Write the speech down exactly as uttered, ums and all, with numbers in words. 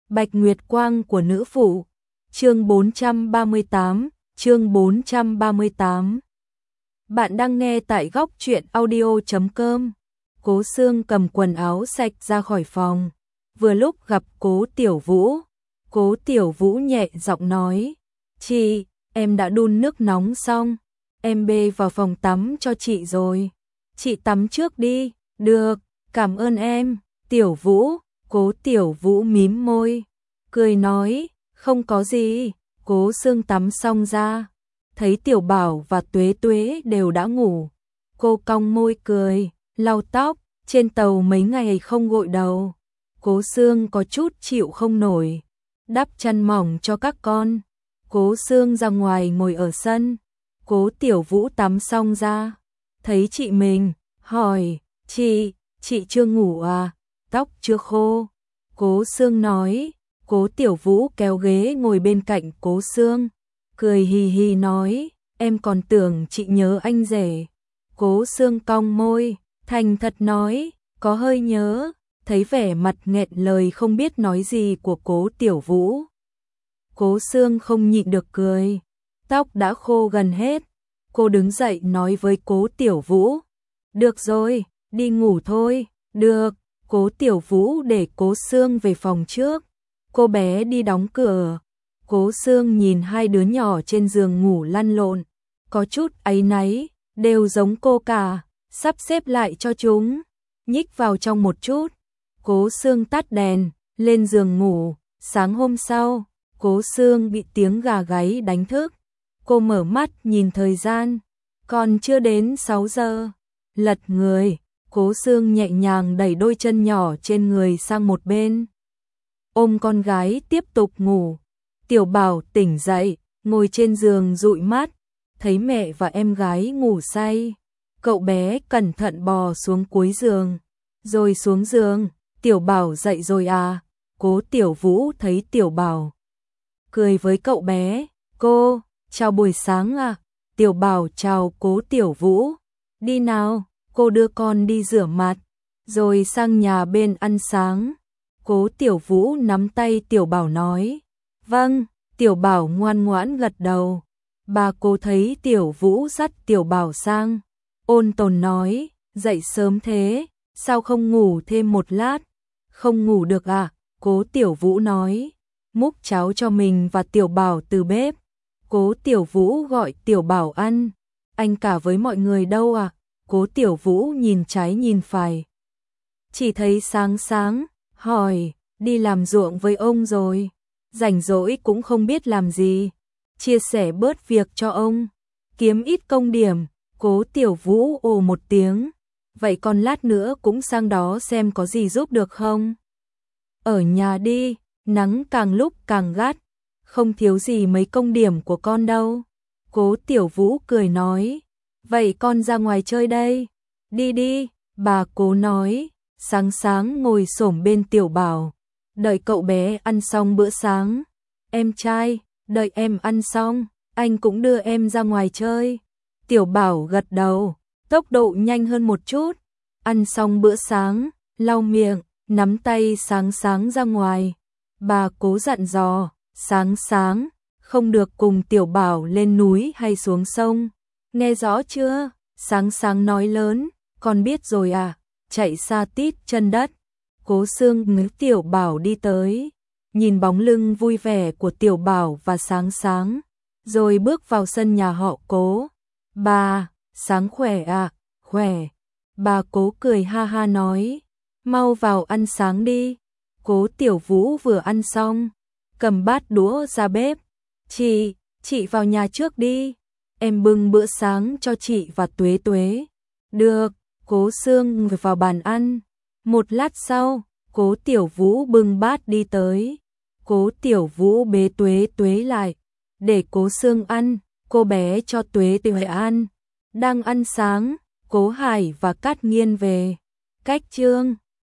Bạch Nguyệt Quang của nữ phụ. Chương bốn trăm ba mươi tám, chương bốn trăm ba mươi tám. Bạn đang nghe tại góc truyện audio chấm com. Cố Sương cầm quần áo sạch ra khỏi phòng, vừa lúc gặp Cố Tiểu Vũ. Cố Tiểu Vũ nhẹ giọng nói: "Chị, em đã đun nước nóng xong, em bê vào phòng tắm cho chị rồi. Chị tắm trước đi." "Được, cảm ơn em." Tiểu Vũ. Cố Tiểu Vũ mím môi, cười nói: "Không có gì." Cố Sương tắm xong ra, thấy Tiểu Bảo và Tuế Tuế đều đã ngủ. Cô cong môi cười, lau tóc, trên tàu mấy ngày không gội đầu. Cố Sương có chút chịu không nổi, đắp chăn mỏng cho các con. Cố Sương ra ngoài ngồi ở sân. Cố Tiểu Vũ tắm xong ra, thấy chị mình, hỏi: "Chị, chị chưa ngủ à? Tóc chưa khô?" Cố Sương nói. Cố Tiểu Vũ kéo ghế ngồi bên cạnh Cố Sương, cười hì hì nói: "Em còn tưởng chị nhớ anh rể." Cố Sương cong môi, thành thật nói: "Có hơi nhớ." Thấy vẻ mặt nghẹn lời không biết nói gì của Cố Tiểu Vũ, Cố Sương không nhịn được cười. Tóc đã khô gần hết, cô đứng dậy nói với Cố Tiểu Vũ: "Được rồi, đi ngủ thôi." "Được." Cố Tiểu Vũ để Cố Sương về phòng trước, cô bé đi đóng cửa. Cố Sương nhìn hai đứa nhỏ trên giường ngủ lăn lộn, có chút áy náy, đều giống cô cả, sắp xếp lại cho chúng, nhích vào trong một chút. Cố Sương tắt đèn, lên giường ngủ. Sáng hôm sau, Cố Sương bị tiếng gà gáy đánh thức. Cô mở mắt nhìn thời gian, còn chưa đến sáu giờ. Lật người, Cố Sương nhẹ nhàng đẩy đôi chân nhỏ trên người sang một bên, ôm con gái tiếp tục ngủ. Tiểu Bảo tỉnh dậy, ngồi trên giường dụi mắt, thấy mẹ và em gái ngủ say. Cậu bé cẩn thận bò xuống cuối giường, rồi xuống giường. "Tiểu Bảo dậy rồi à?" Cố Tiểu Vũ thấy Tiểu Bảo, cười với cậu bé. "Cô, chào buổi sáng à?" Tiểu Bảo chào Cố Tiểu Vũ. "Đi nào, cô đưa con đi rửa mặt, rồi sang nhà bên ăn sáng." Cố Tiểu Vũ nắm tay Tiểu Bảo nói: "Vâng." Tiểu Bảo ngoan ngoãn gật đầu. Bà cô thấy Tiểu Vũ dắt Tiểu Bảo sang, ôn tồn nói: "Dậy sớm thế, sao không ngủ thêm một lát?" "Không ngủ được à?" Cố Tiểu Vũ nói, múc cháo cho mình và Tiểu Bảo từ bếp. Cố Tiểu Vũ gọi Tiểu Bảo ăn. "Anh cả với mọi người đâu à?" Cố Tiểu Vũ nhìn trái nhìn phải, chỉ thấy sáng sáng, hỏi: "Đi làm ruộng với ông rồi, rảnh rỗi cũng không biết làm gì, chia sẻ bớt việc cho ông, kiếm ít công điểm." Cố Tiểu Vũ ồ một tiếng: "Vậy con lát nữa cũng sang đó xem có gì giúp được không?" "Ở nhà đi, nắng càng lúc càng gắt, không thiếu gì mấy công điểm của con đâu." Cố Tiểu Vũ cười nói: "Vậy con ra ngoài chơi đây." "Đi đi." Bà Cố nói. Sáng sáng ngồi xổm bên Tiểu Bảo, đợi cậu bé ăn xong bữa sáng. "Em trai, đợi em ăn xong, anh cũng đưa em ra ngoài chơi." Tiểu Bảo gật đầu, tốc độ nhanh hơn một chút. Ăn xong bữa sáng, lau miệng, nắm tay sáng sáng ra ngoài. Bà Cố dặn dò: "Sáng sáng, không được cùng Tiểu Bảo lên núi hay xuống sông, nghe rõ chưa?" Sáng sáng nói lớn: "Con biết rồi à." Chạy xa tít chân đất. Cố Sương ngước Tiểu Bảo đi tới, nhìn bóng lưng vui vẻ của Tiểu Bảo và sáng sáng, rồi bước vào sân nhà họ Cố. "Bà, sáng khỏe à?" "Khỏe." Bà Cố cười ha ha nói: "Mau vào ăn sáng đi." Cố Tiểu Vũ vừa ăn xong, cầm bát đũa ra bếp. "Chị, chị vào nhà trước đi, em bưng bữa sáng cho chị và Tuế Tuế." "Được." Cố Sương ngồi vào bàn ăn. Một lát sau, Cố Tiểu Vũ bưng bát đi tới. Cố Tiểu Vũ bế Tuế Tuế lại, để Cố Sương ăn. Cô bé cho Tuế Tuế ăn. Đang ăn sáng, Cố Hải và Cát Nghiên về. Cách trương